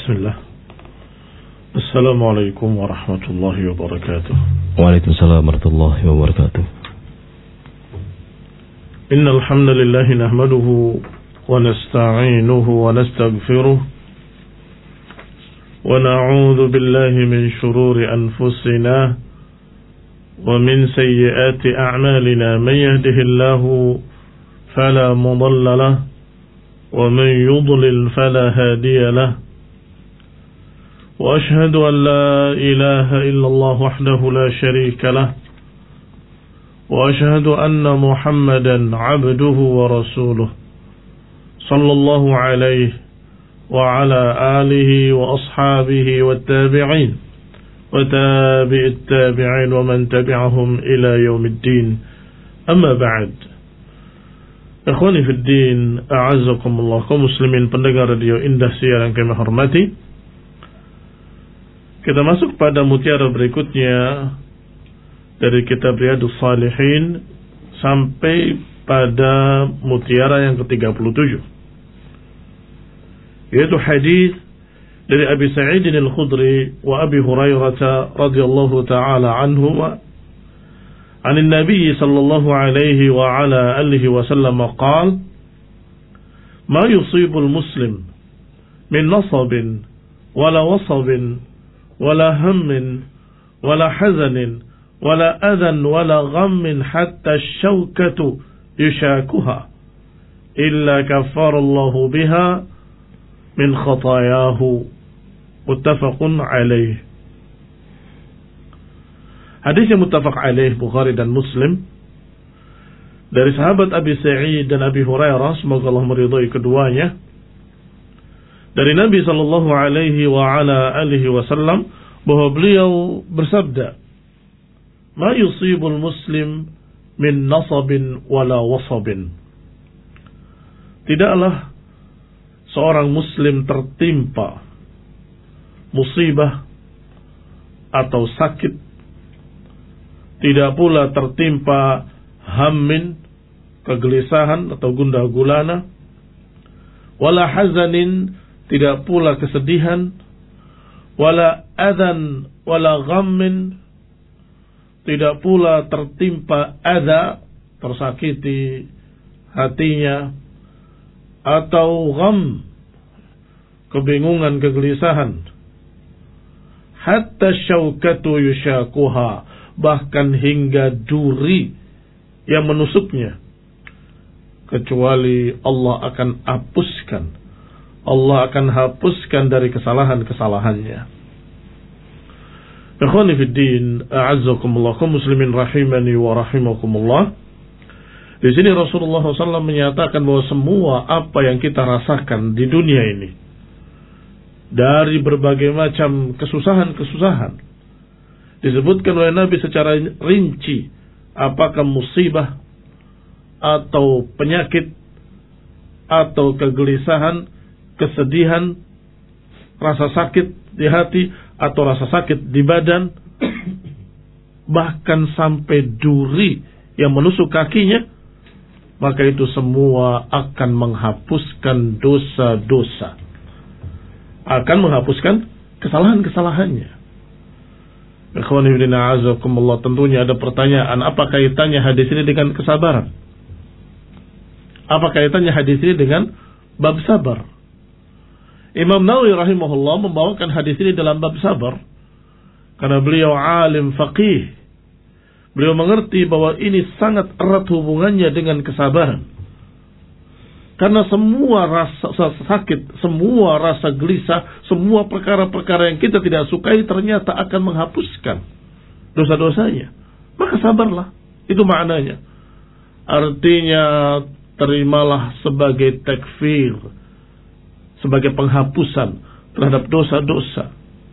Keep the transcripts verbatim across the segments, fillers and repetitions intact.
Bismillah. Assalamualaikum warahmatullahi wabarakatuh. Waalaikumsalam warahmatullahi wabarakatuh. Innal hamdalillah nahmaduhu wa nasta'inuhu wa nastaghfiruh wa na'udzu billahi min shururi anfusina wa min sayyiati a'malina man yahdihillahu fala mudilla lahu wa man yudlil fala hadiya lahu. وأشهد أن لا إله إلا الله وحده لا شريك له وأشهد أن محمدا عبده ورسوله صلى الله عليه وعلى آله وأصحابه والتابعين وتابع التابعين ومن تبعهم إلى يوم الدين أما بعد إخواني في الدين أعزكم الله kaum muslimin pendengar radio Indah Siar yang kami hormati. Kita masuk pada mutiara berikutnya dari kitab Riyadhus Shalihin sampai pada mutiara yang ke tiga puluh tujuh, yaitu hadis dari Abi Sa'id al-Khudri wa Abi Hurairah radhiyallahu ta'ala anhuma an an-nabiy sallallahu alaihi wa ala alihi wa sallam qala ma yusibu al-muslim min nasabin wala wasabin ولا هم ولا حزن ولا أذى ولا غم حتى الشوكة يشاكها إلا كفر الله بها من خطاياه متفق عليه. Hadis yang muttafaq alaih Bukhari dan Muslim dari sahabat Abi Sa'id dan Abi Hurairah, semoga Allah meridhai keduanya, dari Nabi sallallahu alaihi wa ala alihi wasallam, bahwa beliau bersabda, "Ma yusibul muslim min nasabin wala wasabin." Tidaklah seorang muslim tertimpa musibah atau sakit, tidak pula tertimpa hammin, kegelisahan atau gundah gulana, wala hazanin, tidak pula kesedihan, wala adzan wala ghammin, tidak pula tertimpa adza, tersakiti hatinya, atau gham, kebingungan, kegelisahan, hatta syaukatu yushakuha, bahkan hingga duri yang menusuknya, kecuali Allah akan hapuskan, Allah akan hapuskan dari kesalahan-kesalahannya. Ikhwani fid din, a'azzakumullah, kaum muslimin rahimani wa rahimakumullah. Di sini Rasulullah shallallahu alaihi wasallam menyatakan bahwa semua apa yang kita rasakan di dunia ini, dari berbagai macam kesusahan-kesusahan, disebutkan oleh Nabi secara rinci, apakah musibah atau penyakit atau kegelisahan, kesedihan, rasa sakit di hati atau rasa sakit di badan, bahkan sampai duri yang menusuk kakinya, maka itu semua akan menghapuskan dosa-dosa, akan menghapuskan kesalahan-kesalahannya. Ikhwani fillah azakumullah, tentunya ada pertanyaan, apa kaitannya hadis ini dengan kesabaran? Apa kaitannya hadis ini dengan bab sabar? Imam Nawawi rahimahullah membawakan hadis ini dalam bab sabar karena beliau alim faqih. Beliau mengerti bahwa ini sangat erat hubungannya dengan kesabaran. Karena semua rasa sakit, semua rasa gelisah, semua perkara-perkara yang kita tidak sukai ternyata akan menghapuskan dosa-dosanya. Maka sabarlah, itu maknanya. Artinya terimalah sebagai takfir, sebagai penghapusan terhadap dosa-dosa.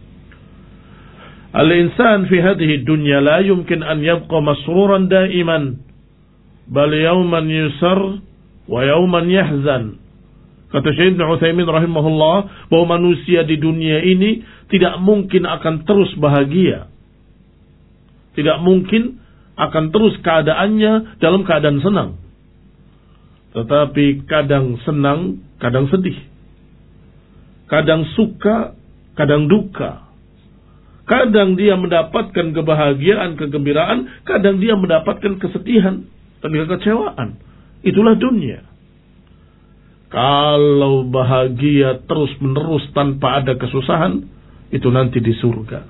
Al-insan fi hadhihi dunya la yumkin an yabqa masruran daiman, bal yawman yusar wa yawman yahzan. Kata Syekh Ibnu Utsaimin rahimahullah, bahwa manusia di dunia ini tidak mungkin akan terus bahagia, tidak mungkin akan terus keadaannya dalam keadaan senang, tetapi kadang senang, kadang sedih, kadang suka, kadang duka. Kadang dia mendapatkan kebahagiaan, kegembiraan, kadang dia mendapatkan kesedihan dan kekecewaan. Itulah dunia. Kalau bahagia terus-menerus tanpa ada kesusahan, itu nanti di surga.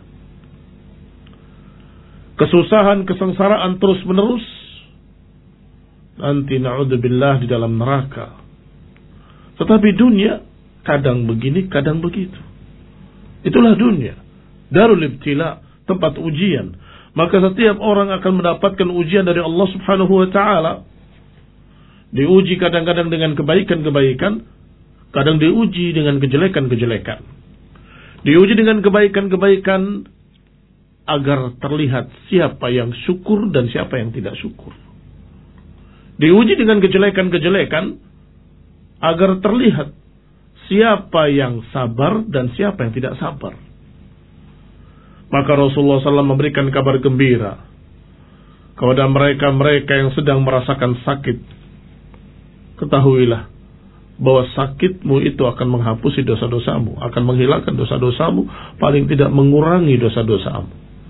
Kesusahan, kesengsaraan terus-menerus, nanti na'udzubillah di dalam neraka. Tetapi dunia kadang begini, kadang begitu. Itulah dunia. Darul ibtila, tempat ujian. Maka setiap orang akan mendapatkan ujian dari Allah Subhanahu wa ta'ala. Diuji kadang-kadang dengan kebaikan-kebaikan, kadang diuji dengan kejelekan-kejelekan. Diuji dengan kebaikan-kebaikan agar terlihat siapa yang syukur dan siapa yang tidak syukur. Diuji dengan kejelekan-kejelekan agar terlihat siapa yang sabar dan siapa yang tidak sabar. Maka Rasulullah shallallahu alaihi wasallam memberikan kabar gembira kepada mereka-mereka yang sedang merasakan sakit. Ketahuilah bahwa sakitmu itu akan menghapusi dosa-dosamu, akan menghilangkan dosa-dosamu, paling tidak mengurangi dosa-dosamu.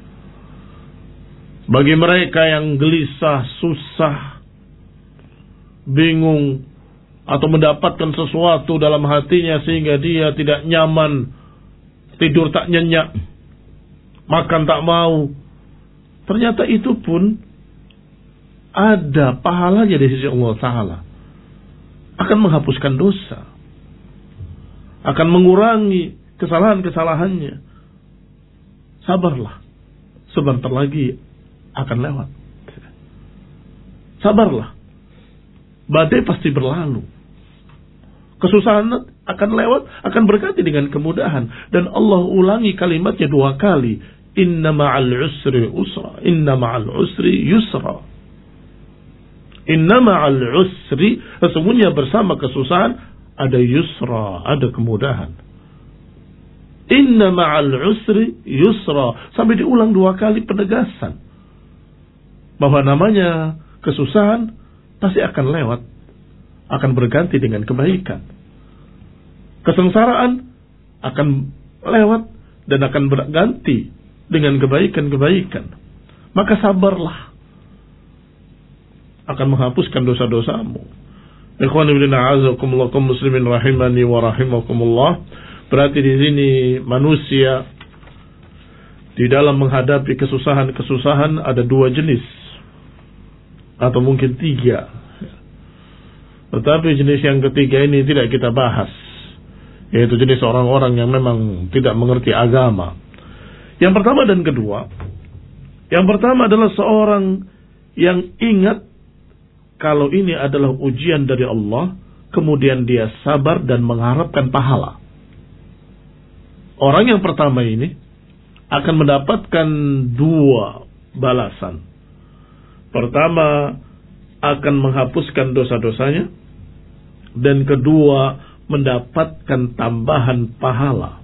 Bagi mereka yang gelisah, susah, bingung, atau mendapatkan sesuatu dalam hatinya sehingga dia tidak nyaman, tidur tak nyenyak, makan tak mau, ternyata itu pun ada pahalanya di sisi Allah Ta'ala. Akan menghapuskan dosa, akan mengurangi kesalahan-kesalahannya. Sabarlah, sebentar lagi akan lewat. Sabarlah, badai pasti berlalu. Kesusahan akan lewat, akan berganti dengan kemudahan. Dan Allah ulangi kalimatnya dua kali. Inna ma'al usri usra. Inna ma'al usri yusra. Inna ma'al usri, sesungguhnya bersama kesusahan ada yusra, ada kemudahan. Inna ma'al usri yusra. Sampai diulang dua kali penegasan. Bahwa namanya kesusahan pasti akan lewat, akan berganti dengan kebaikan. Kesengsaraan akan lewat dan akan berganti dengan kebaikan-kebaikan. Maka sabarlah, akan menghapuskan dosa-dosamu. Ikhwan fillah a'azakumullah kaum muslimin rahimani wa rahimakumullah. Berarti di sini manusia di dalam menghadapi kesusahan-kesusahan ada dua jenis, atau mungkin tiga. Tetapi jenis yang ketiga ini tidak kita bahas, yaitu jenis orang-orang yang memang tidak mengerti agama. Yang pertama dan kedua, yang pertama adalah seorang yang ingat kalau ini adalah ujian dari Allah, kemudian dia sabar dan mengharapkan pahala. Orang yang pertama ini akan mendapatkan dua balasan. Pertama, akan menghapuskan dosa-dosanya, dan kedua, mendapatkan tambahan pahala.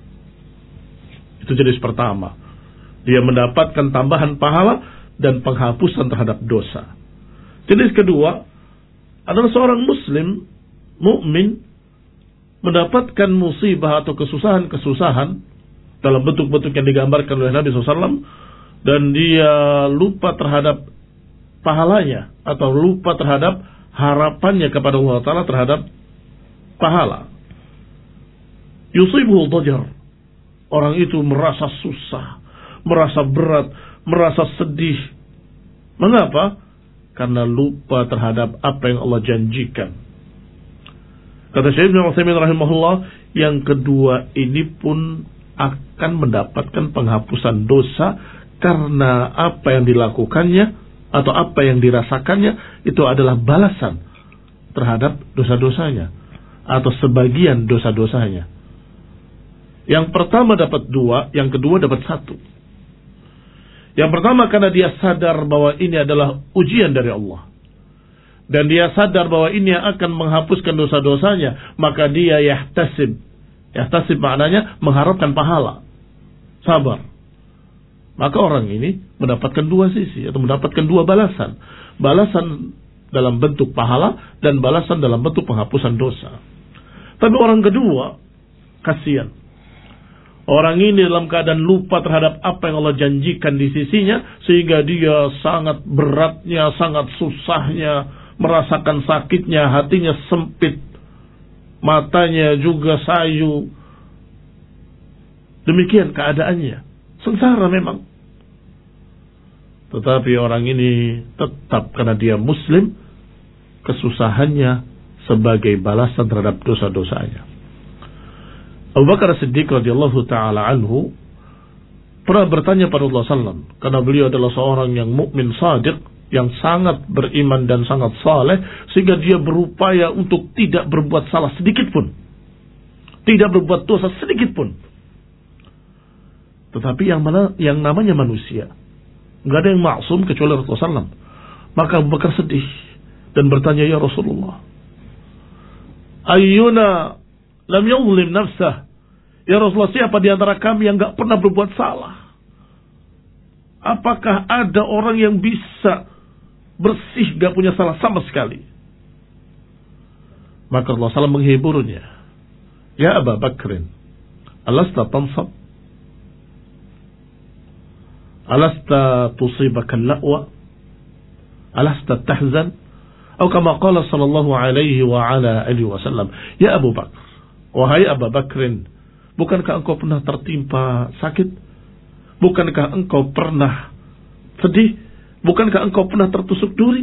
Itu jenis pertama. Dia mendapatkan tambahan pahala dan penghapusan terhadap dosa. Jenis kedua adalah seorang muslim, mukmin, mendapatkan musibah atau kesusahan-kesusahan dalam bentuk-bentuk yang digambarkan oleh Nabi shallallahu alaihi wasallam, dan dia lupa terhadap pahalanya atau lupa terhadap harapannya kepada Allah Ta'ala terhadap pahala. Yusibuhu dhajar. Orang itu merasa susah, merasa berat, merasa sedih. Mengapa? Karena lupa terhadap apa yang Allah janjikan. Kata Syekh Ibnu Utsaimin rahimahullah, yang kedua ini pun akan mendapatkan penghapusan dosa karena apa yang dilakukannya atau apa yang dirasakannya itu adalah balasan terhadap dosa-dosanya atau sebagian dosa-dosanya. Yang pertama dapat dua, yang kedua dapat satu. Yang pertama karena dia sadar bahwa ini adalah ujian dari Allah, dan dia sadar bahwa ini akan menghapuskan dosa-dosanya, maka dia yahtasib. Yahtasib maknanya mengharapkan pahala, sabar. Maka orang ini mendapatkan dua sisi atau mendapatkan dua balasan. Balasan dalam bentuk pahala dan balasan dalam bentuk penghapusan dosa. Tapi orang kedua, kasihan. Orang ini dalam keadaan lupa terhadap apa yang Allah janjikan di sisinya, sehingga dia sangat beratnya, sangat susahnya, merasakan sakitnya, hatinya sempit, matanya juga sayu. Demikian keadaannya, sengsara memang. Tetapi orang ini tetap karena dia muslim, kesusahannya sebagai balasan terhadap dosa-dosanya. Abu Bakar Siddiq radhiyallahu taala anhu pernah bertanya pada Rasulullah sallallahu alaihi wasallam, karena beliau adalah seorang yang mukmin shadiq, yang sangat beriman dan sangat saleh, sehingga dia berupaya untuk tidak berbuat salah sedikit pun, tidak berbuat dosa sedikit pun. Tetapi yang mana yang namanya manusia, nggak ada yang maksum kecuali Rasulullah sallallahu alaihi wasallam. Maka Abu Bakar sedih dan bertanya, ya Rasulullah, ayyuna lam yuzlim nafsah? Ya Rasulullah, siapa di antara kami yang gak pernah berbuat salah? Apakah ada orang yang bisa bersih, gak punya salah sama sekali? Maka Rasulullah sallallahu alaihi wasallam menghiburnya. Ya Abu Bakrin, alasta tansab? Alasta tusibaka al-la'wa? Alasta tahzan? Atau kama qala sallallahu alaihi wa ala alihi wasallam, ya Abu Bakar, wahai Abu Bakrin, bukankah engkau pernah tertimpa sakit? Bukankah engkau pernah sedih? Bukankah engkau pernah tertusuk duri?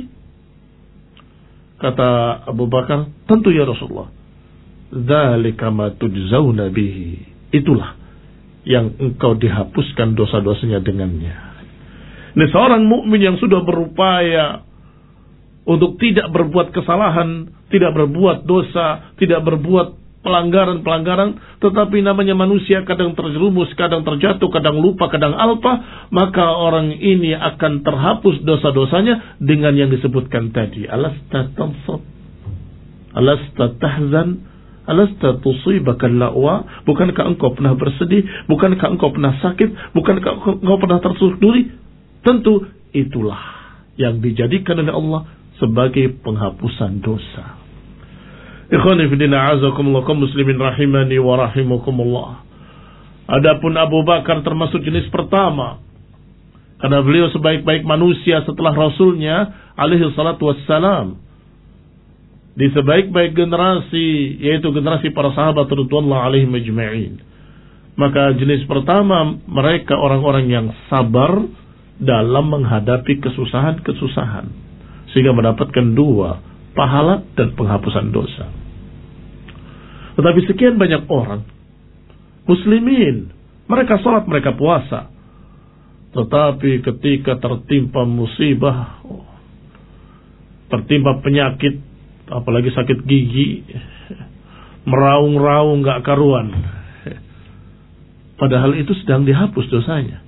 Kata Abu Bakar, tentu ya Rasulullah. Dzalika ma tujzauna bihi. Itulah yang engkau dihapuskan dosa-dosanya dengannya. Ini seorang mukmin yang sudah berupaya untuk tidak berbuat kesalahan, tidak berbuat dosa, tidak berbuat pelanggaran-pelanggaran, tetapi namanya manusia kadang terjerumus, kadang terjatuh, kadang lupa, kadang alpa, maka orang ini akan terhapus dosa-dosanya dengan yang disebutkan tadi. Alasta tansab? Alasta tahzan? Alasta tusibaka al-la'wa? Bukankah engkau pernah bersedih? Bukankah engkau pernah sakit? Bukankah engkau pernah tertusuk duri? Tentu itulah yang dijadikan oleh Allah sebagai penghapusan dosa. Ikhwani fillah, a'azakumullah, kaum muslimin rahimani wa rahimakumullah. Adapun Abu Bakar termasuk jenis pertama, karena beliau sebaik-baik manusia setelah Rasulnya alaihi salatu wassalam, di sebaik-baik generasi, yaitu generasi para sahabat radhiyallahu alaihim ajma'in. Maka jenis pertama, mereka orang-orang yang sabar dalam menghadapi kesusahan-kesusahan, sehingga mendapatkan dua, pahala dan penghapusan dosa. Tetapi sekian banyak orang muslimin, mereka sholat, mereka puasa, tetapi ketika tertimpa musibah, tertimpa penyakit, apalagi sakit gigi, meraung-raung gak karuan, padahal itu sedang dihapus dosanya.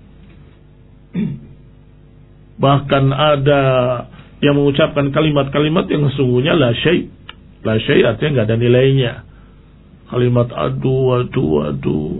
Bahkan ada yang mengucapkan kalimat-kalimat yang sesungguhnya la syai'. La syai' artinya gak ada nilainya. Kalimat aduh, aduh, aduh.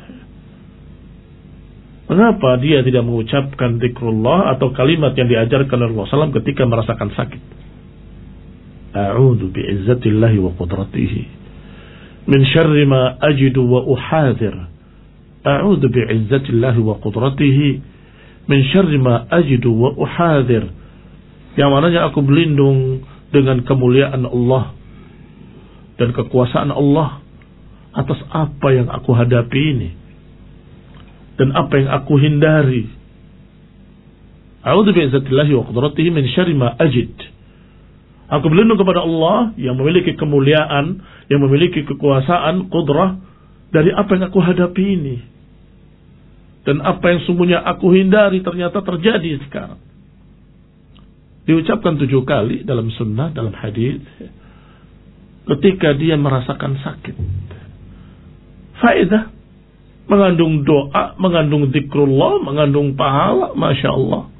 Mengapa dia tidak mengucapkan zikrullah atau kalimat yang diajarkan oleh Rasulullah sallallahu alaihi wasallam ketika merasakan sakit? A'udzu bi'izzatillahi wa qudratihi min syarri ma ajidu wa uhadhir. A'udzu bi'izzatillahi wa qudratihi min syarri ma ajidu wa uhadhir. Yang mananya aku berlindung dengan kemuliaan Allah dan kekuasaan Allah atas apa yang aku hadapi ini dan apa yang aku hindari. A'udzu bi'izzatillahi wa qudratihi min syarri ma ajid. Aku berlindung kepada Allah yang memiliki kemuliaan, yang memiliki kekuasaan, qudrah, dari apa yang aku hadapi ini dan apa yang sungguhnya aku hindari ternyata terjadi sekarang. Diucapkan tujuh kali dalam sunnah, dalam hadis, ketika dia merasakan sakit. Faedah, mengandung doa, mengandung zikrullah, mengandung pahala, masya Allah.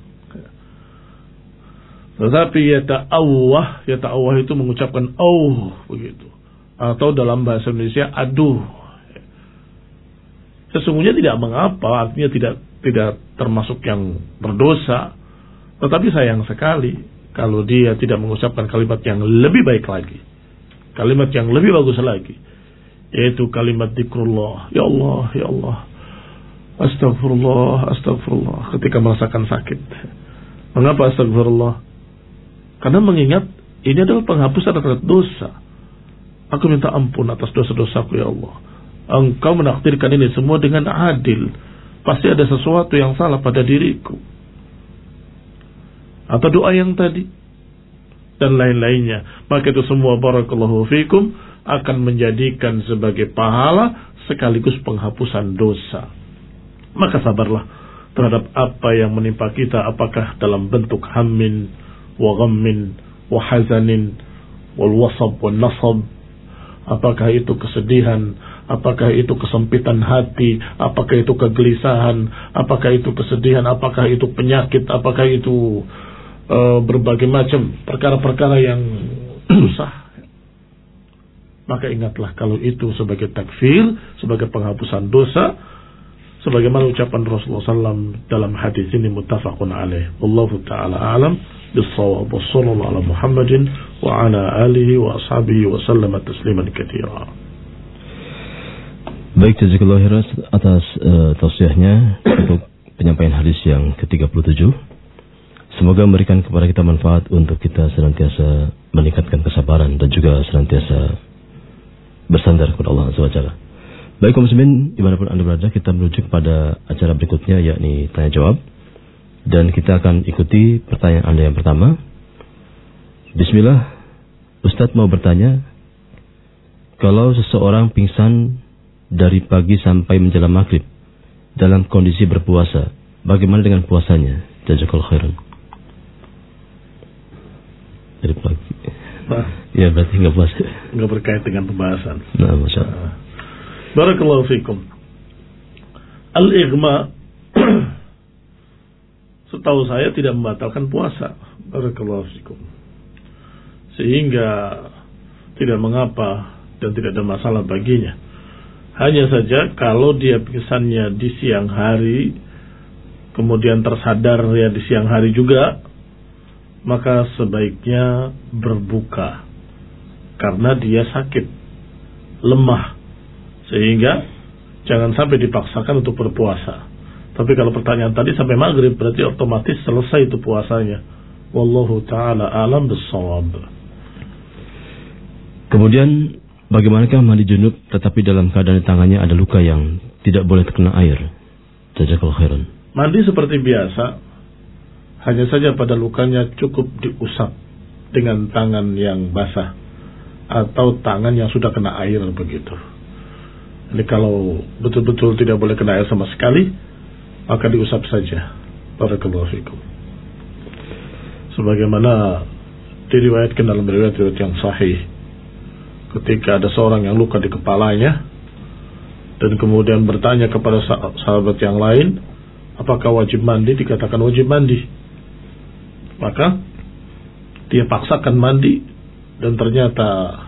Tetapi yata'awwah, yata'awwah itu mengucapkan oh begitu, atau dalam bahasa Indonesia aduh. Sesungguhnya tidak mengapa, artinya tidak tidak termasuk yang berdosa. Tetapi sayang sekali kalau dia tidak mengucapkan kalimat yang lebih baik lagi, kalimat yang lebih bagus lagi, yaitu kalimat zikrullah. Ya Allah, ya Allah, astagfirullah, astagfirullah, ketika merasakan sakit. Mengapa astagfirullah? Karena mengingat ini adalah penghapusan terhadap dosa. Aku minta ampun atas dosa-dosaku, ya Allah. Engkau menakdirkan ini semua dengan adil. Pasti ada sesuatu yang salah pada diriku. Atau doa yang tadi dan lain-lainnya. Maka itu semua barakallahu fikum akan menjadikan sebagai pahala sekaligus penghapusan dosa. Maka sabarlah terhadap apa yang menimpa kita, apakah dalam bentuk hammin wa ghammin wa hazanin wal wasab wal nasab, apakah itu kesedihan, apakah itu kesempitan hati, apakah itu kegelisahan, apakah itu kesedihan, apakah itu penyakit, apakah itu uh, berbagai macam perkara-perkara yang susah. Maka ingatlah kalau itu sebagai takfir, sebagai penghapusan dosa, sebagaimana ucapan Rasulullah sallallahu alaihi wasallam dalam hadis ini muttafaqun alaih. Wallahu ta'ala a'lam bis-shawab. Wassallallahu ala Muhammadin wa ala alihi wa ashabihi wa sallama tasliman katsira. Baik, jazakallahu khairan atas uh, tausiahnya untuk penyampaian hadis yang ke tiga puluh tujuh. Semoga memberikan kepada kita manfaat untuk kita senantiasa meningkatkan kesabaran dan juga senantiasa bersandar kepada Allah Subhanahu wa taala. Baik kaum muslimin, dimanapun Anda berada, kita menuju kepada acara berikutnya, yakni tanya jawab. Dan kita akan ikuti pertanyaan Anda yang pertama. Bismillah, Ustadz mau bertanya, kalau seseorang pingsan dari pagi sampai menjelang maghrib dalam kondisi berpuasa, bagaimana dengan puasanya? Jazakallahu khairan. Dari pagi. Nah, ya berarti nggak puasa. Nggak berkait dengan pembahasan. Nah, masya Allah. Barakallahu fikum. Al-ighma setahu saya tidak membatalkan puasa. Barakallahu fikum. Sehingga tidak mengapa dan tidak ada masalah baginya. Hanya saja kalau dia pingsannya di siang hari, kemudian tersadar ya di siang hari juga, maka sebaiknya berbuka karena dia sakit, lemah, sehingga jangan sampai dipaksakan untuk berpuasa. Tapi kalau pertanyaan tadi sampai maghrib, berarti otomatis selesai itu puasanya. Wallahu ta'ala alam bis-shawab. Kemudian bagaimanakah mandi junub tetapi dalam keadaan di tangannya ada luka yang tidak boleh terkena air? Jazakallahu khairan. Mandi seperti biasa, hanya saja pada lukanya cukup diusap dengan tangan yang basah atau tangan yang sudah kena air begitu. Jadi kalau betul-betul tidak boleh kena air sama sekali, maka diusap saja. Barakallahu fikum. Sebagaimana diriwayatkan dalam riwayat-riwayat yang sahih, ketika ada seorang yang luka di kepalanya dan kemudian bertanya kepada sahabat yang lain, apakah wajib mandi? Dikatakan wajib mandi. Maka dia paksakan mandi dan ternyata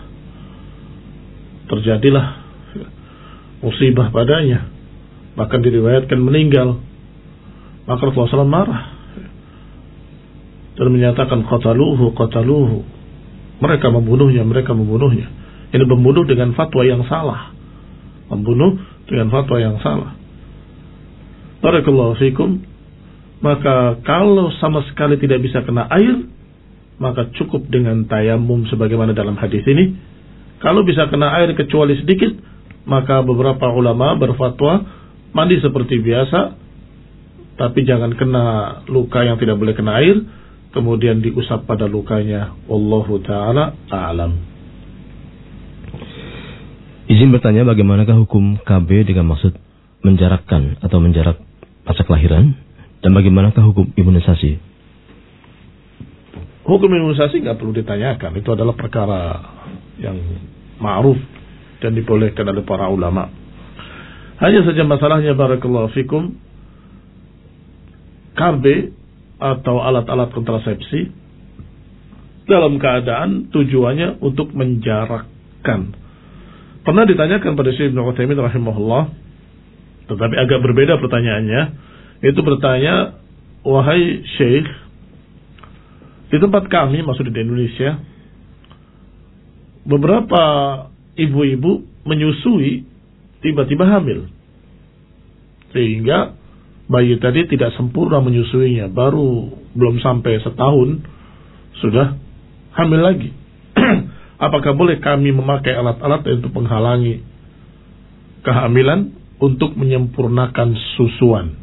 terjadilah musibah padanya, bahkan diriwayatkan meninggal. Maka Rasulullah shallallahu alaihi wasallam marah dan menyatakan qataluhu qataluhu, mereka membunuhnya, mereka membunuhnya. Ini membunuh dengan fatwa yang salah, membunuh dengan fatwa yang salah. Barakallahu fikum. Maka kalau sama sekali tidak bisa kena air, maka cukup dengan tayamum sebagaimana dalam hadis ini. Kalau bisa kena air kecuali sedikit, maka beberapa ulama berfatwa mandi seperti biasa, tapi jangan kena luka yang tidak boleh kena air, kemudian diusap pada lukanya. Wallahu ta'ala a'lam. Izin bertanya, bagaimanakah hukum K B dengan maksud menjarakkan atau menjarak pasca kelahiran? Dan bagaimanakah hukum imunisasi? Hukum imunisasi nggak perlu ditanyakan, itu adalah perkara yang ma'ruf dan dibolehkan oleh para ulama. Hanya saja masalahnya barakallahu fikum, K B atau alat-alat kontrasepsi dalam keadaan tujuannya untuk menjarakkan. Pernah ditanyakan pada Syekh Ibnu Utsaimin rahimahullah, tetapi agak berbeda pertanyaannya. Itu bertanya, wahai Syekh, di tempat kami, maksudnya di Indonesia, beberapa ibu-ibu menyusui tiba-tiba hamil, sehingga bayi tadi tidak sempurna menyusuinya, baru belum sampai setahun sudah hamil lagi. Apakah boleh kami memakai alat-alat untuk menghalangi kehamilan untuk menyempurnakan susuan?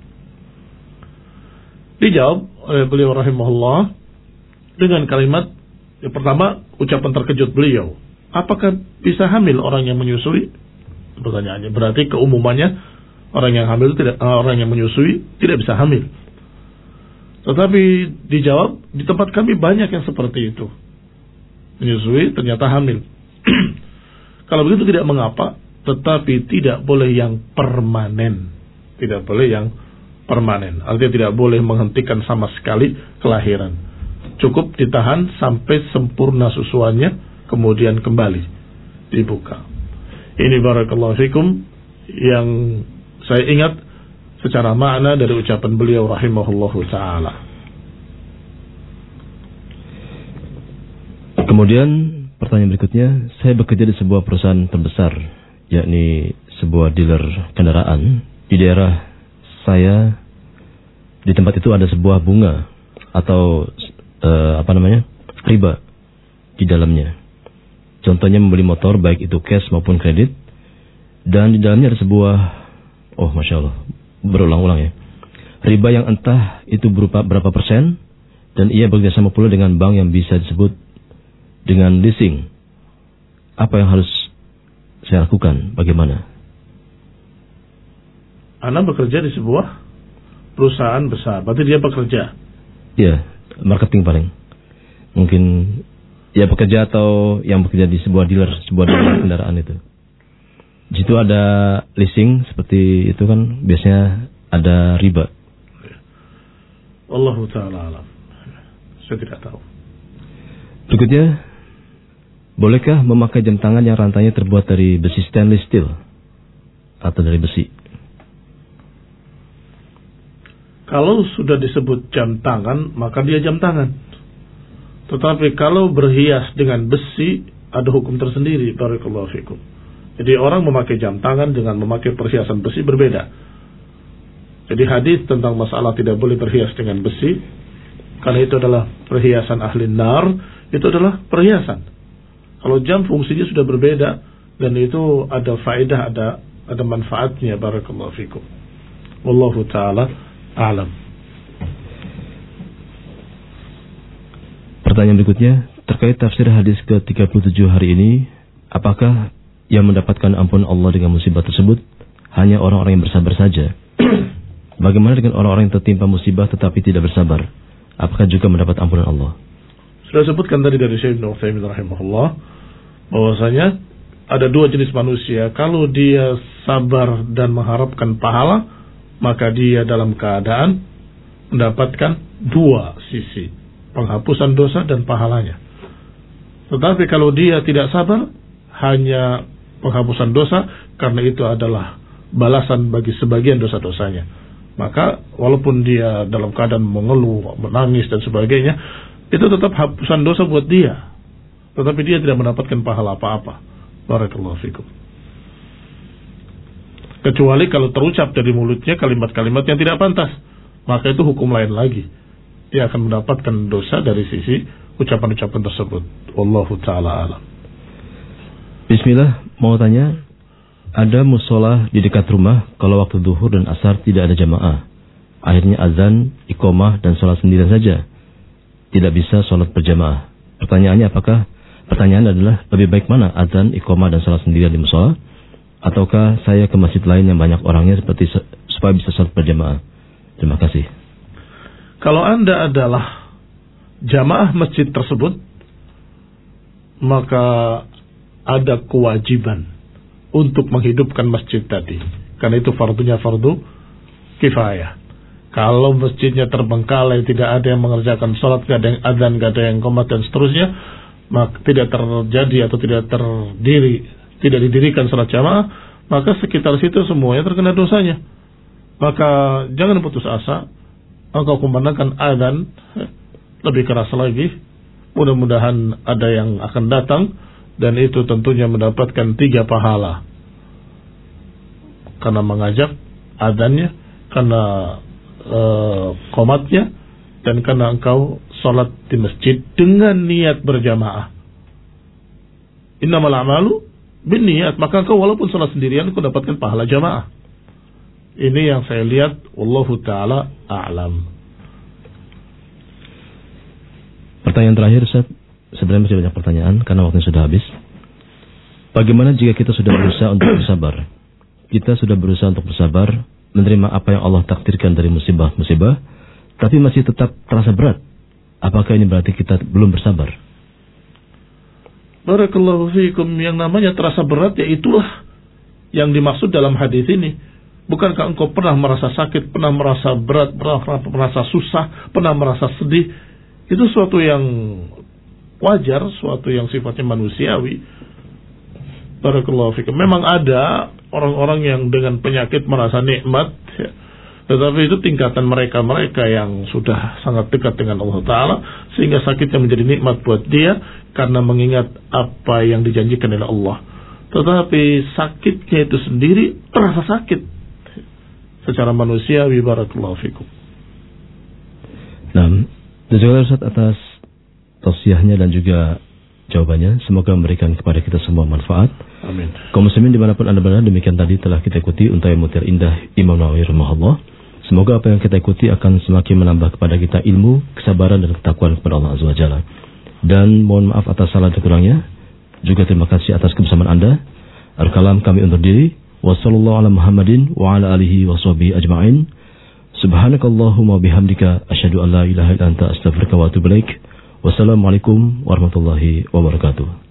Dijawab oleh beliau rahimahullah dengan kalimat yang pertama, ucapan terkejut beliau, apakah bisa hamil orang yang menyusui? Pertanyaannya berarti keumumannya orang yang hamil tidak, orang yang menyusui tidak bisa hamil. Tetapi dijawab, di tempat kami banyak yang seperti itu, menyusui ternyata hamil. Kalau begitu tidak mengapa, tetapi tidak boleh yang permanen. Tidak boleh yang permanen. Artinya tidak boleh menghentikan sama sekali kelahiran. Cukup ditahan sampai sempurna susuannya, kemudian kembali dibuka. Ini barakallahu fikum yang saya ingat secara makna dari ucapan beliau rahimahullahu ta'ala. Kemudian pertanyaan berikutnya, saya bekerja di sebuah perusahaan terbesar, yakni sebuah dealer kendaraan. Di daerah saya, di tempat itu ada sebuah bunga atau eh, apa namanya, riba di dalamnya. Contohnya membeli motor baik itu cash maupun kredit, dan di dalamnya ada sebuah, oh masya Allah, berulang-ulang ya, riba yang entah itu berupa berapa persen, dan ia bekerjasama pula dengan bank yang bisa disebut dengan leasing. Apa yang harus saya lakukan? Bagaimana? Anda bekerja di sebuah perusahaan besar, berarti dia bekerja? Ya, marketing paling. Mungkin ya bekerja atau yang bekerja di sebuah dealer, sebuah dealer kendaraan itu. Di situ ada leasing seperti itu kan, biasanya ada riba. Wallahu ta'ala alam. Saya tidak tahu. Berikutnya, bolehkah memakai jam tangan yang rantainya terbuat dari besi stainless steel atau dari besi? Kalau sudah disebut jam tangan, maka dia jam tangan. Tetapi kalau berhias dengan besi, ada hukum tersendiri. Barakallahu fikum. Jadi orang memakai jam tangan dengan memakai perhiasan besi berbeda. Jadi hadis tentang masalah tidak boleh berhias dengan besi, karena itu adalah perhiasan ahli nar, itu adalah perhiasan. Kalau jam fungsinya sudah berbeda, dan itu ada faedah, ada ada manfaatnya. Barakallahu fikum. Wallahu ta'ala a'lam. Pertanyaan berikutnya, terkait tafsir hadis ke tiga puluh tujuh hari ini, apakah yang mendapatkan ampun Allah dengan musibah tersebut hanya orang-orang yang bersabar saja? Bagaimana dengan orang-orang yang tertimpa musibah tetapi tidak bersabar? Apakah juga mendapat ampunan Allah? Sudah sebutkan tadi dari Syekh Ibnu Utsaimin rahimahullah, bahwasanya ada dua jenis manusia. Kalau dia sabar dan mengharapkan pahala, maka dia dalam keadaan mendapatkan dua sisi, penghapusan dosa dan pahalanya. Tetapi kalau dia tidak sabar, hanya penghapusan dosa, karena itu adalah balasan bagi sebagian dosa-dosanya. Maka walaupun dia dalam keadaan mengeluh, menangis dan sebagainya, itu tetap hapusan dosa buat dia, tetapi dia tidak mendapatkan pahala apa-apa. Barakallahu fikum. Kecuali kalau terucap dari mulutnya kalimat-kalimat yang tidak pantas, maka itu hukum lain lagi. Dia akan mendapatkan dosa dari sisi ucapan-ucapan tersebut. Wallahu ta'ala alam. Bismillah, mau tanya, ada musola di dekat rumah, kalau waktu duhur dan asar tidak ada jamaah, akhirnya azan, iqomah dan sholat sendirian saja, tidak bisa sholat berjamaah. Pertanyaannya apakah, pertanyaan adalah lebih baik mana, azan, iqomah dan sholat sendirian di musola, ataukah saya ke masjid lain yang banyak orangnya seperti supaya bisa sholat berjamaah? Terima kasih. Kalau Anda adalah jamaah masjid tersebut, maka ada kewajiban untuk menghidupkan masjid tadi, karena itu fardunya fardu kifayah. Kalau masjidnya terbengkalai, tidak ada yang mengerjakan sholat, tidak ada yang adzan, tidak ada yang qomat dan seterusnya, maka tidak terjadi atau tidak terdiri, tidak didirikan sholat jamaah, maka sekitar situ semuanya terkena dosanya. Maka jangan putus asa, engkau kumandangkan adzan lebih keras lagi, mudah-mudahan ada yang akan datang dan itu tentunya mendapatkan tiga pahala, karena mengajak, adanya, karena e, qomatnya, dan karena engkau sholat di masjid dengan niat berjamaah. Innamal a'malu binniyat, maka engkau walaupun sholat sendirian engkau dapatkan pahala jamaah. Ini yang saya lihat, wallahu ta'ala a'lam. Pertanyaan terakhir, Ustaz. Sebenarnya masih banyak pertanyaan karena waktunya sudah habis. Bagaimana jika kita sudah berusaha untuk bersabar? Kita sudah berusaha untuk bersabar, menerima apa yang Allah takdirkan dari musibah-musibah, tapi masih tetap terasa berat. Apakah ini berarti kita belum bersabar? Barakallahu fiikum, yang namanya terasa berat ya itulah yang dimaksud dalam hadis ini. Bukankah engkau pernah merasa sakit, pernah merasa berat, pernah merasa susah, pernah merasa sedih? Itu suatu yang wajar, suatu yang sifatnya manusiawi. Barakallahu fikum. Memang ada orang-orang yang dengan penyakit merasa nikmat, ya. Tetapi itu tingkatan mereka-mereka yang sudah sangat dekat dengan Allah Ta'ala, sehingga sakitnya menjadi nikmat buat dia karena mengingat apa yang dijanjikan oleh Allah. Tetapi sakitnya itu sendiri terasa sakit secara manusiawi. Barakallahu fikum. Nah, jazakallahu Ustaz atas tausiahnya dan juga jawabannya. Semoga memberikan kepada kita semua manfaat. Amin. Kaum muslimin dimanapun anda berada, demikian tadi telah kita ikuti Untayan Mutiara Indah Imam Nawawi rahimahullah. Semoga apa yang kita ikuti akan semakin menambah kepada kita ilmu, kesabaran dan ketakwaan kepada Allah Azza wa Jalla. Dan mohon maaf atas salah dan kurangnya. Juga terima kasih atas kebersamaan anda. Al-kalam kami undur diri. Wassallallahu ala Muhammadin wa ala alihi wa sahbihi ajma'in. Subhanakallahumma bihamdika asyhadu an la ilaha illa anta astaghfiruka wa atubu ilaik. Wassalamualaikum warahmatullahi wabarakatuh.